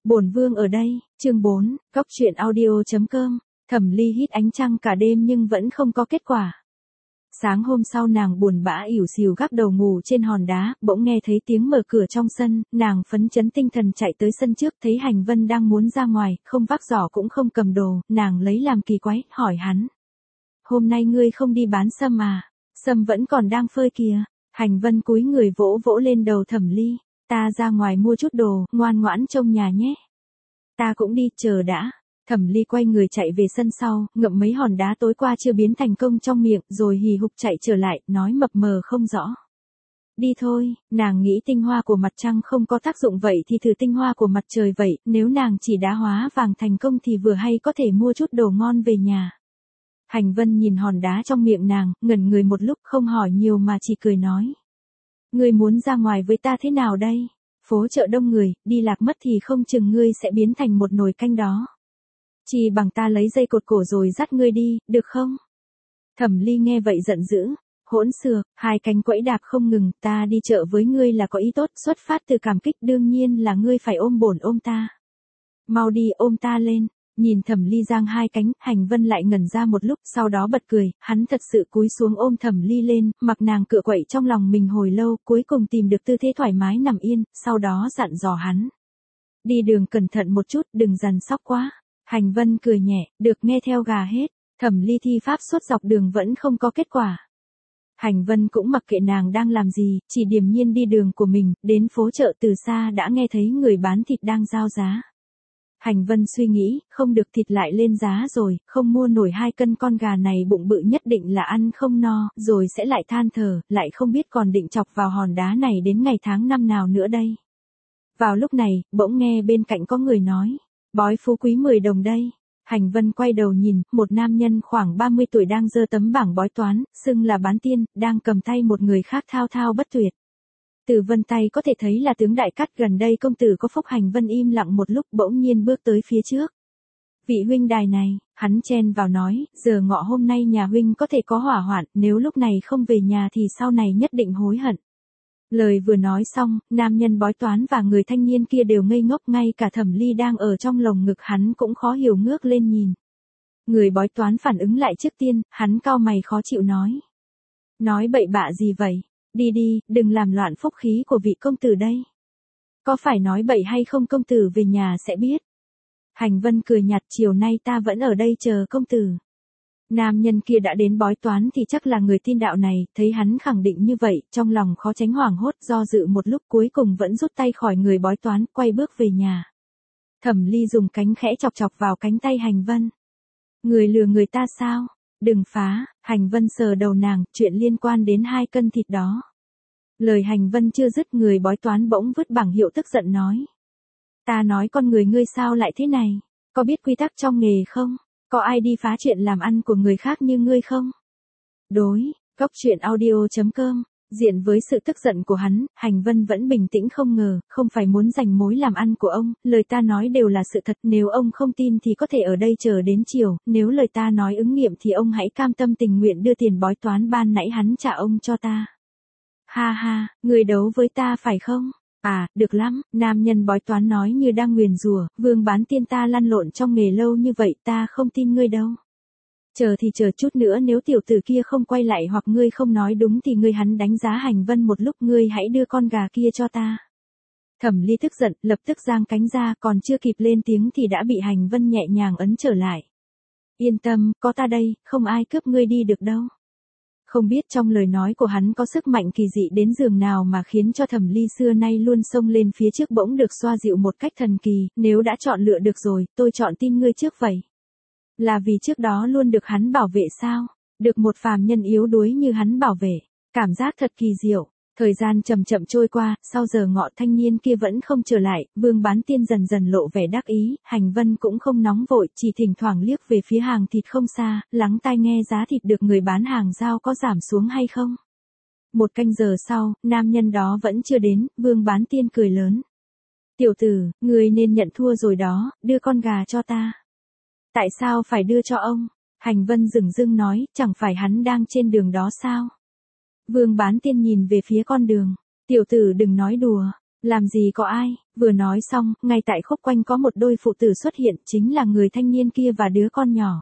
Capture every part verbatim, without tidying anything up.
Bổn vương ở đây, chương bốn, góc truyện audio chấm com, Thẩm Ly hít ánh trăng cả đêm nhưng vẫn không có kết quả. Sáng hôm sau nàng buồn bã ỉu xìu gác đầu ngủ trên hòn đá, bỗng nghe thấy tiếng mở cửa trong sân, nàng phấn chấn tinh thần chạy tới sân trước, thấy Hành Vân đang muốn ra ngoài, không vác giỏ cũng không cầm đồ, nàng lấy làm kỳ quái, hỏi hắn. Hôm nay ngươi không đi bán sâm à? Sâm vẫn còn đang phơi kìa. Hành Vân cúi người vỗ vỗ lên đầu Thẩm Ly. Ta ra ngoài mua chút đồ, ngoan ngoãn trông nhà nhé. Ta cũng đi, chờ đã. Thẩm Ly quay người chạy về sân sau, ngậm mấy hòn đá tối qua chưa biến thành công trong miệng, rồi hì hục chạy trở lại, nói mập mờ không rõ. Đi thôi, nàng nghĩ tinh hoa của mặt trăng không có tác dụng vậy thì thử tinh hoa của mặt trời vậy, nếu nàng chỉ đá hóa vàng thành công thì vừa hay có thể mua chút đồ ngon về nhà. Hành Vân nhìn hòn đá trong miệng nàng, ngẩn người một lúc không hỏi nhiều mà chỉ cười nói. Ngươi muốn ra ngoài với ta thế nào đây? Phố chợ đông người, đi lạc mất thì không chừng ngươi sẽ biến thành một nồi canh đó. Chỉ bằng ta lấy dây cột cổ rồi dắt ngươi đi, được không? Thẩm Ly nghe vậy giận dữ. Hỗn xược, hai cánh quẫy đạp không ngừng, ta đi chợ với ngươi là có ý tốt, xuất phát từ cảm kích, đương nhiên là ngươi phải ôm bổn ôm ta. Mau đi ôm ta lên. Nhìn Thẩm Ly giang hai cánh, Hành Vân lại ngẩn ra một lúc, sau đó bật cười, hắn thật sự cúi xuống ôm Thẩm Ly lên, mặc nàng cựa quậy trong lòng mình hồi lâu, cuối cùng tìm được tư thế thoải mái nằm yên, sau đó dặn dò hắn. Đi đường cẩn thận một chút, đừng dằn sóc quá. Hành Vân cười nhẹ, được nghe theo gà hết. Thẩm Ly thi pháp suốt dọc đường vẫn không có kết quả. Hành Vân cũng mặc kệ nàng đang làm gì, chỉ điềm nhiên đi đường của mình, đến phố chợ từ xa đã nghe thấy người bán thịt đang giao giá. Hành Vân suy nghĩ, không được, thịt lại lên giá rồi, không mua nổi hai cân con gà này bụng bự nhất định là ăn không no, rồi sẽ lại than thở, lại không biết còn định chọc vào hòn đá này đến ngày tháng năm nào nữa đây. Vào lúc này, bỗng nghe bên cạnh có người nói, bói phú quý mười đồng đây. Hành Vân quay đầu nhìn, một nam nhân khoảng ba mươi tuổi đang giơ tấm bảng bói toán, xưng là bán tiên, đang cầm tay một người khác thao thao bất tuyệt. Từ vân tay có thể thấy là tướng đại cát, gần đây công tử có phúc. Hành Vân im lặng một lúc bỗng nhiên bước tới phía trước. Vị huynh đài này, hắn chen vào nói, giờ ngọ hôm nay nhà huynh có thể có hỏa hoạn, nếu lúc này không về nhà thì sau này nhất định hối hận. Lời vừa nói xong, nam nhân bói toán và người thanh niên kia đều ngây ngốc, ngay cả Thẩm Ly đang ở trong lồng ngực hắn cũng khó hiểu ngước lên nhìn. Người bói toán phản ứng lại trước tiên, hắn cau mày khó chịu nói. Nói bậy bạ gì vậy? Đi đi, đừng làm loạn phúc khí của vị công tử đây. Có phải nói bậy hay không công tử về nhà sẽ biết. Hành Vân cười nhạt, chiều nay ta vẫn ở đây chờ công tử. Nam nhân kia đã đến bói toán thì chắc là người tin đạo này, thấy hắn khẳng định như vậy, trong lòng khó tránh hoảng hốt, do dự một lúc cuối cùng vẫn rút tay khỏi người bói toán, quay bước về nhà. Thẩm Ly dùng cánh khẽ chọc chọc vào cánh tay Hành Vân. Người lừa người ta sao? Đừng phá. Hành Vân sờ đầu nàng, chuyện liên quan đến hai cân thịt đó. Lời Hành Vân chưa dứt, người bói toán bỗng vứt bảng hiệu tức giận nói. Ta nói con người ngươi sao lại thế này? Có biết quy tắc trong nghề không? Có ai đi phá chuyện làm ăn của người khác như ngươi không? Đối, góc truyện audio chấm com, diện với sự tức giận của hắn, Hành Vân vẫn bình tĩnh không ngờ, không phải muốn giành mối làm ăn của ông, lời ta nói đều là sự thật, nếu ông không tin thì có thể ở đây chờ đến chiều, nếu lời ta nói ứng nghiệm thì ông hãy cam tâm tình nguyện đưa tiền bói toán ban nãy hắn trả ông cho ta. Ha ha, người đấu với ta phải không? À, được lắm, nam nhân bói toán nói như đang nguyền rủa, vương bán tiên ta lăn lộn trong nghề lâu như vậy ta không tin ngươi đâu. Chờ thì chờ chút nữa, nếu tiểu tử kia không quay lại hoặc ngươi không nói đúng thì ngươi. Hắn đánh giá Hành Vân một lúc, ngươi hãy đưa con gà kia cho ta. Thẩm Ly tức giận, lập tức giang cánh ra, còn chưa kịp lên tiếng thì đã bị Hành Vân nhẹ nhàng ấn trở lại. Yên tâm, có ta đây, không ai cướp ngươi đi được đâu. Không biết trong lời nói của hắn có sức mạnh kỳ dị đến giường nào mà khiến cho Thẩm Ly xưa nay luôn xông lên phía trước bỗng được xoa dịu một cách thần kỳ, nếu đã chọn lựa được rồi, tôi chọn tin ngươi trước vậy. Là vì trước đó luôn được hắn bảo vệ sao? Được một phàm nhân yếu đuối như hắn bảo vệ, cảm giác thật kỳ diệu. Thời gian chậm chậm trôi qua, sau giờ ngọ thanh niên kia vẫn không trở lại, vương bán tiên dần dần lộ vẻ đắc ý, Hành Vân cũng không nóng vội, chỉ thỉnh thoảng liếc về phía hàng thịt không xa, lắng tai nghe giá thịt được người bán hàng giao có giảm xuống hay không. Một canh giờ sau, nam nhân đó vẫn chưa đến, vương bán tiên cười lớn. Tiểu tử, người nên nhận thua rồi đó, đưa con gà cho ta. Tại sao phải đưa cho ông? Hành Vân dửng dưng nói, chẳng phải hắn đang trên đường đó sao? Vương bán tiên nhìn về phía con đường. Tiểu tử đừng nói đùa. Làm gì có ai, vừa nói xong, ngay tại khúc quanh có một đôi phụ tử xuất hiện, chính là người thanh niên kia và đứa con nhỏ.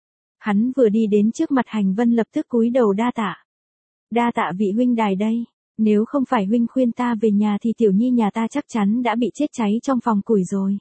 Hắn vừa đi đến trước mặt Hành Vân lập tức cúi đầu đa tạ. Đa tạ vị huynh đài đây, nếu không phải huynh khuyên ta về nhà thì tiểu nhi nhà ta chắc chắn đã bị chết cháy trong phòng củi rồi.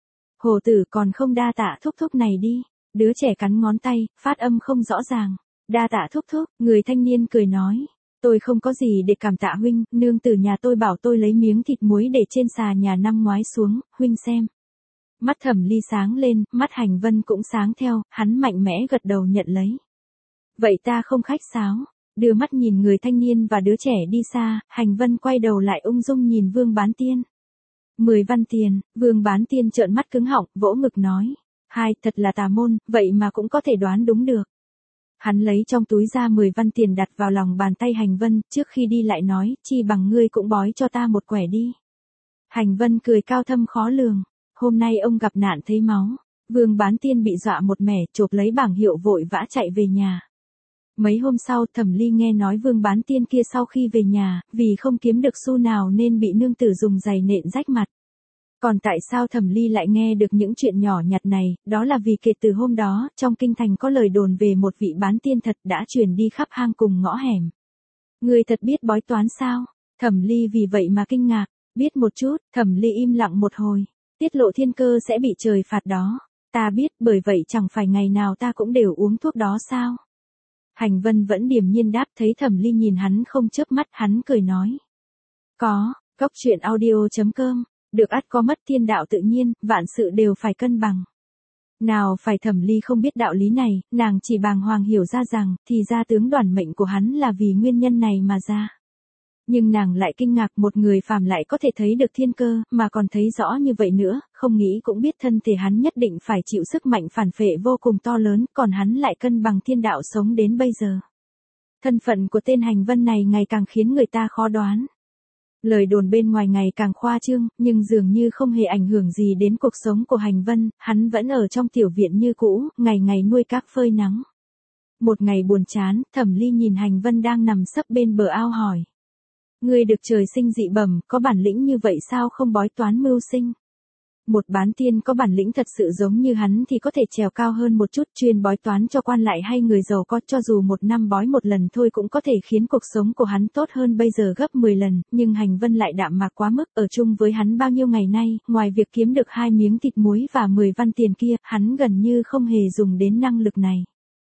Hồ tử còn không đa tạ thúc thúc này đi, đứa trẻ cắn ngón tay, phát âm không rõ ràng. Đa tạ thúc thúc, người thanh niên cười nói. Tôi không có gì để cảm tạ huynh, nương tử nhà tôi bảo tôi lấy miếng thịt muối để trên xà nhà năm ngoái xuống, huynh xem. Mắt Thẩm Ly sáng lên, mắt Hành Vân cũng sáng theo, hắn mạnh mẽ gật đầu nhận lấy. Vậy ta không khách sáo, đưa mắt nhìn người thanh niên và đứa trẻ đi xa, Hành Vân quay đầu lại ung dung nhìn Vương Bán Tiên. Mười văn tiền, Vương Bán Tiên trợn mắt cứng họng, vỗ ngực nói. Hai, thật là tà môn, vậy mà cũng có thể đoán đúng được. Hắn lấy trong túi ra mười văn tiền đặt vào lòng bàn tay Hành Vân, trước khi đi lại nói, chi bằng ngươi cũng bói cho ta một quẻ đi. Hành Vân cười cao thâm khó lường, hôm nay ông gặp nạn thấy máu, Vương Bán Tiên bị dọa một mẻ, chộp lấy bảng hiệu vội vã chạy về nhà. Mấy hôm sau, Thẩm Ly nghe nói Vương Bán Tiên kia sau khi về nhà, vì không kiếm được xu nào nên bị nương tử dùng giày nện rách mặt. Còn tại sao Thẩm Ly lại nghe được những chuyện nhỏ nhặt này, đó là vì kể từ hôm đó, trong kinh thành có lời đồn về một vị bán tiên thật đã truyền đi khắp hang cùng ngõ hẻm. Người thật biết bói toán sao? Thẩm Ly vì vậy mà kinh ngạc, biết một chút, Thẩm Ly im lặng một hồi, tiết lộ thiên cơ sẽ bị trời phạt đó. Ta biết, bởi vậy chẳng phải ngày nào ta cũng đều uống thuốc đó sao? Hành Vân vẫn điềm nhiên đáp, thấy Thẩm Ly nhìn hắn không chớp mắt, hắn cười nói. Có, Cốc Truyện Audio chấm com. Được ắt có mất thiên đạo tự nhiên, vạn sự đều phải cân bằng. Nào phải Thẩm Ly không biết đạo lý này, nàng chỉ bàng hoàng hiểu ra rằng, thì ra tướng đoản mệnh của hắn là vì nguyên nhân này mà ra. Nhưng nàng lại kinh ngạc một người phàm lại có thể thấy được thiên cơ, mà còn thấy rõ như vậy nữa, không nghĩ cũng biết thân thể hắn nhất định phải chịu sức mạnh phản phệ vô cùng to lớn, còn hắn lại cân bằng thiên đạo sống đến bây giờ. Thân phận của tên Hành Vân này ngày càng khiến người ta khó đoán. Lời đồn bên ngoài ngày càng khoa trương, nhưng dường như không hề ảnh hưởng gì đến cuộc sống của Hành Vân, hắn vẫn ở trong tiểu viện như cũ, ngày ngày nuôi các phơi nắng. Một ngày buồn chán, Thẩm Ly nhìn Hành Vân đang nằm sấp bên bờ ao hỏi. Ngươi được trời sinh dị bẩm, có bản lĩnh như vậy sao không bói toán mưu sinh? Một bán tiên có bản lĩnh thật sự giống như hắn thì có thể trèo cao hơn một chút, chuyên bói toán cho quan lại hay người giàu có, cho dù một năm bói một lần thôi cũng có thể khiến cuộc sống của hắn tốt hơn bây giờ gấp mười lần, nhưng Hành Vân lại đạm mạc quá mức, ở chung với hắn bao nhiêu ngày nay, ngoài việc kiếm được hai miếng thịt muối và mười văn tiền kia, hắn gần như không hề dùng đến năng lực này.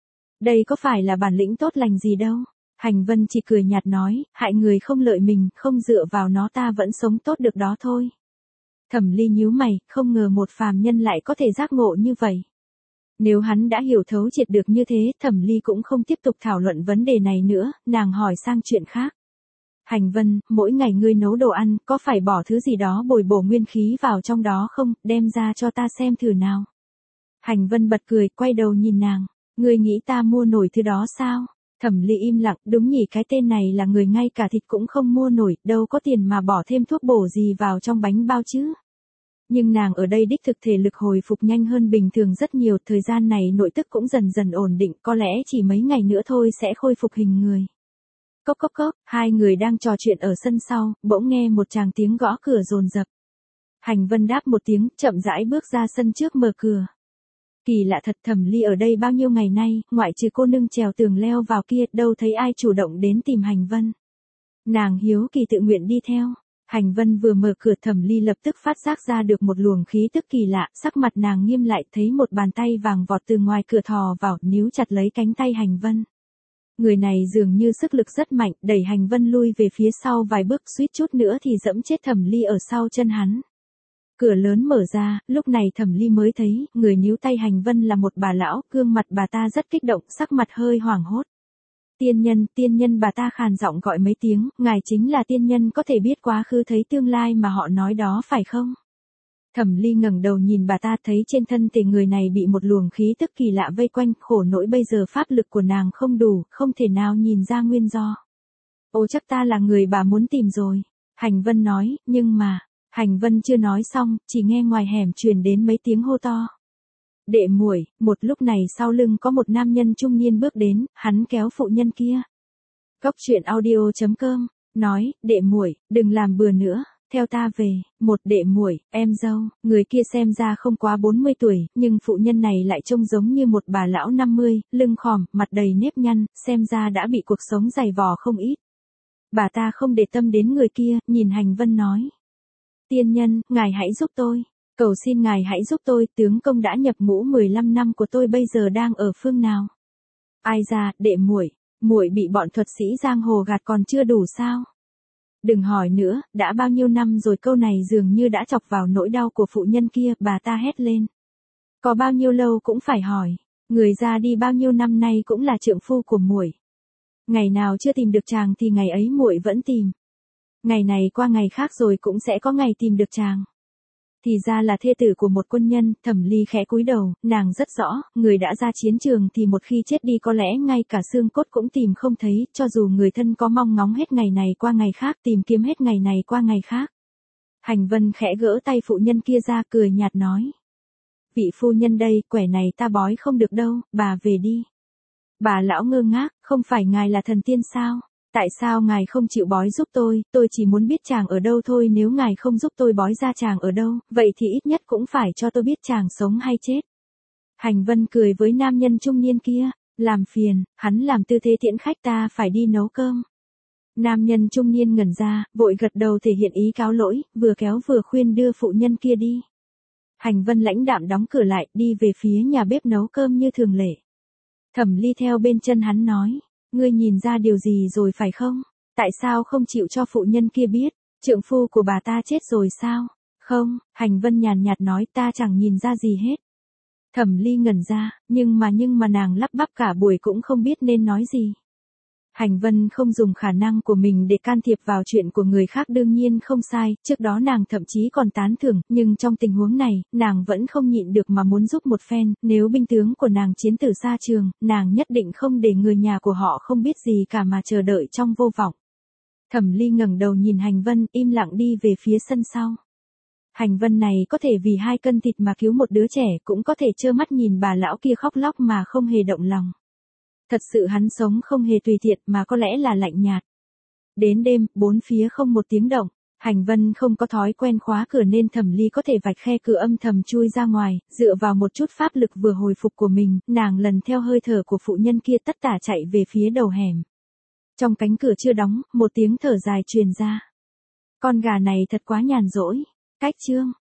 Đây có phải là bản lĩnh tốt lành gì đâu. Hành Vân chỉ cười nhạt nói, hại người không lợi mình, không dựa vào nó ta vẫn sống tốt được đó thôi. Thẩm Ly nhíu mày, không ngờ một phàm nhân lại có thể giác ngộ như vậy. Nếu hắn đã hiểu thấu triệt được như thế, Thẩm Ly cũng không tiếp tục thảo luận vấn đề này nữa, nàng hỏi sang chuyện khác. Hành Vân, mỗi ngày ngươi nấu đồ ăn, có phải bỏ thứ gì đó bồi bổ nguyên khí vào trong đó không, đem ra cho ta xem thử nào. Hành Vân bật cười, quay đầu nhìn nàng, ngươi nghĩ ta mua nổi thứ đó sao? Thẩm Ly im lặng, đúng nhỉ, cái tên này là người ngay cả thịt cũng không mua nổi, đâu có tiền mà bỏ thêm thuốc bổ gì vào trong bánh bao chứ. Nhưng nàng ở đây đích thực thể lực hồi phục nhanh hơn bình thường rất nhiều, thời gian này nội tức cũng dần dần ổn định, có lẽ chỉ mấy ngày nữa thôi sẽ khôi phục hình người. Cốc cốc cốc, hai người đang trò chuyện ở sân sau, bỗng nghe một tràng tiếng gõ cửa dồn dập. Hành Vân đáp một tiếng, chậm rãi bước ra sân trước mở cửa. Kỳ lạ thật, Thẩm Ly ở đây bao nhiêu ngày nay, ngoại trừ cô nương trèo tường leo vào kia, đâu thấy ai chủ động đến tìm Hành Vân. Nàng hiếu kỳ tự nguyện đi theo. Hành Vân vừa mở cửa, Thẩm Ly lập tức phát giác ra được một luồng khí tức kỳ lạ, sắc mặt nàng nghiêm lại, thấy một bàn tay vàng vọt từ ngoài cửa thò vào, níu chặt lấy cánh tay Hành Vân. Người này dường như sức lực rất mạnh, đẩy Hành Vân lui về phía sau vài bước, suýt chút nữa thì dẫm chết Thẩm Ly ở sau chân hắn. Cửa lớn mở ra, lúc này Thẩm Ly mới thấy, người níu tay Hành Vân là một bà lão, gương mặt bà ta rất kích động, sắc mặt hơi hoảng hốt. Tiên nhân, tiên nhân, bà ta khàn giọng gọi mấy tiếng, ngài chính là tiên nhân có thể biết quá khứ thấy tương lai mà họ nói đó phải không? Thẩm Ly ngẩng đầu nhìn bà ta, thấy trên thân thể người này bị một luồng khí tức kỳ lạ vây quanh, khổ nỗi bây giờ pháp lực của nàng không đủ, không thể nào nhìn ra nguyên do. Ô chắc ta là người bà muốn tìm rồi. Hành Vân nói, nhưng mà, Hành Vân chưa nói xong, chỉ nghe ngoài hẻm truyền đến mấy tiếng hô to. Đệ muội, một lúc này sau lưng có một nam nhân trung niên bước đến, hắn kéo phụ nhân kia. Cốc Truyện Audio chấm com nói, đệ muội, đừng làm bừa nữa, theo ta về, một đệ muội, em dâu, người kia xem ra không quá bốn mươi tuổi, nhưng phụ nhân này lại trông giống như một bà lão năm mươi, lưng khòm, mặt đầy nếp nhăn, xem ra đã bị cuộc sống dày vò không ít. Bà ta không để tâm đến người kia, nhìn Hành Vân nói. Tiên nhân, ngài hãy giúp tôi. Cầu xin ngài hãy giúp tôi, tướng công đã nhập ngũ mười lăm năm của tôi bây giờ đang ở phương nào? Ai ra, đệ muội, muội bị bọn thuật sĩ giang hồ gạt còn chưa đủ sao? Đừng hỏi nữa, đã bao nhiêu năm rồi, câu này dường như đã chọc vào nỗi đau của phụ nhân kia, bà ta hét lên. Có bao nhiêu lâu cũng phải hỏi, người ra đi bao nhiêu năm nay cũng là trượng phu của muội. Ngày nào chưa tìm được chàng thì ngày ấy muội vẫn tìm. Ngày này qua ngày khác rồi cũng sẽ có ngày tìm được chàng. Thì ra là thê tử của một quân nhân. Thẩm Ly khẽ cúi đầu, nàng rất rõ, người đã ra chiến trường thì một khi chết đi có lẽ ngay cả xương cốt cũng tìm không thấy, cho dù người thân có mong ngóng hết ngày này qua ngày khác, tìm kiếm hết ngày này qua ngày khác. Hành Vân khẽ gỡ tay phụ nhân kia ra, cười nhạt nói. Vị phu nhân đây, quẻ này ta bói không được đâu, bà về đi. Bà lão ngơ ngác, không phải ngài là thần tiên sao? Tại sao ngài không chịu bói giúp tôi, tôi chỉ muốn biết chàng ở đâu thôi, nếu ngài không giúp tôi bói ra chàng ở đâu, vậy thì ít nhất cũng phải cho tôi biết chàng sống hay chết. Hành Vân cười với nam nhân trung niên kia, làm phiền, hắn làm tư thế tiễn khách, ta phải đi nấu cơm. Nam nhân trung niên ngẩn ra, vội gật đầu thể hiện ý cáo lỗi, vừa kéo vừa khuyên đưa phụ nhân kia đi. Hành Vân lãnh đạm đóng cửa lại, đi về phía nhà bếp nấu cơm như thường lệ. Thẩm Ly theo bên chân hắn nói. Ngươi nhìn ra điều gì rồi phải không? Tại sao không chịu cho phụ nhân kia biết? Trượng phu của bà ta chết rồi sao? Không, Hành Vân nhàn nhạt nói, ta chẳng nhìn ra gì hết. Thẩm Ly ngẩn ra, nhưng mà nhưng mà nàng lắp bắp cả buổi cũng không biết nên nói gì. Hành Vân không dùng khả năng của mình để can thiệp vào chuyện của người khác đương nhiên không sai, trước đó nàng thậm chí còn tán thưởng, nhưng trong tình huống này, nàng vẫn không nhịn được mà muốn giúp một phen, nếu binh tướng của nàng chiến tử xa trường, nàng nhất định không để người nhà của họ không biết gì cả mà chờ đợi trong vô vọng. Thẩm Ly ngẩng đầu nhìn Hành Vân, im lặng đi về phía sân sau. Hành Vân này có thể vì hai cân thịt mà cứu một đứa trẻ, cũng có thể trơ mắt nhìn bà lão kia khóc lóc mà không hề động lòng. Thật sự hắn sống không hề tùy tiện mà có lẽ là lạnh nhạt. Đến đêm, bốn phía không một tiếng động, Hành Vân không có thói quen khóa cửa nên Thẩm Ly có thể vạch khe cửa âm thầm chui ra ngoài, dựa vào một chút pháp lực vừa hồi phục của mình, nàng lần theo hơi thở của phụ nhân kia tất tả chạy về phía đầu hẻm. Trong cánh cửa chưa đóng, một tiếng thở dài truyền ra. Con gà này thật quá nhàn rỗi. Cách chương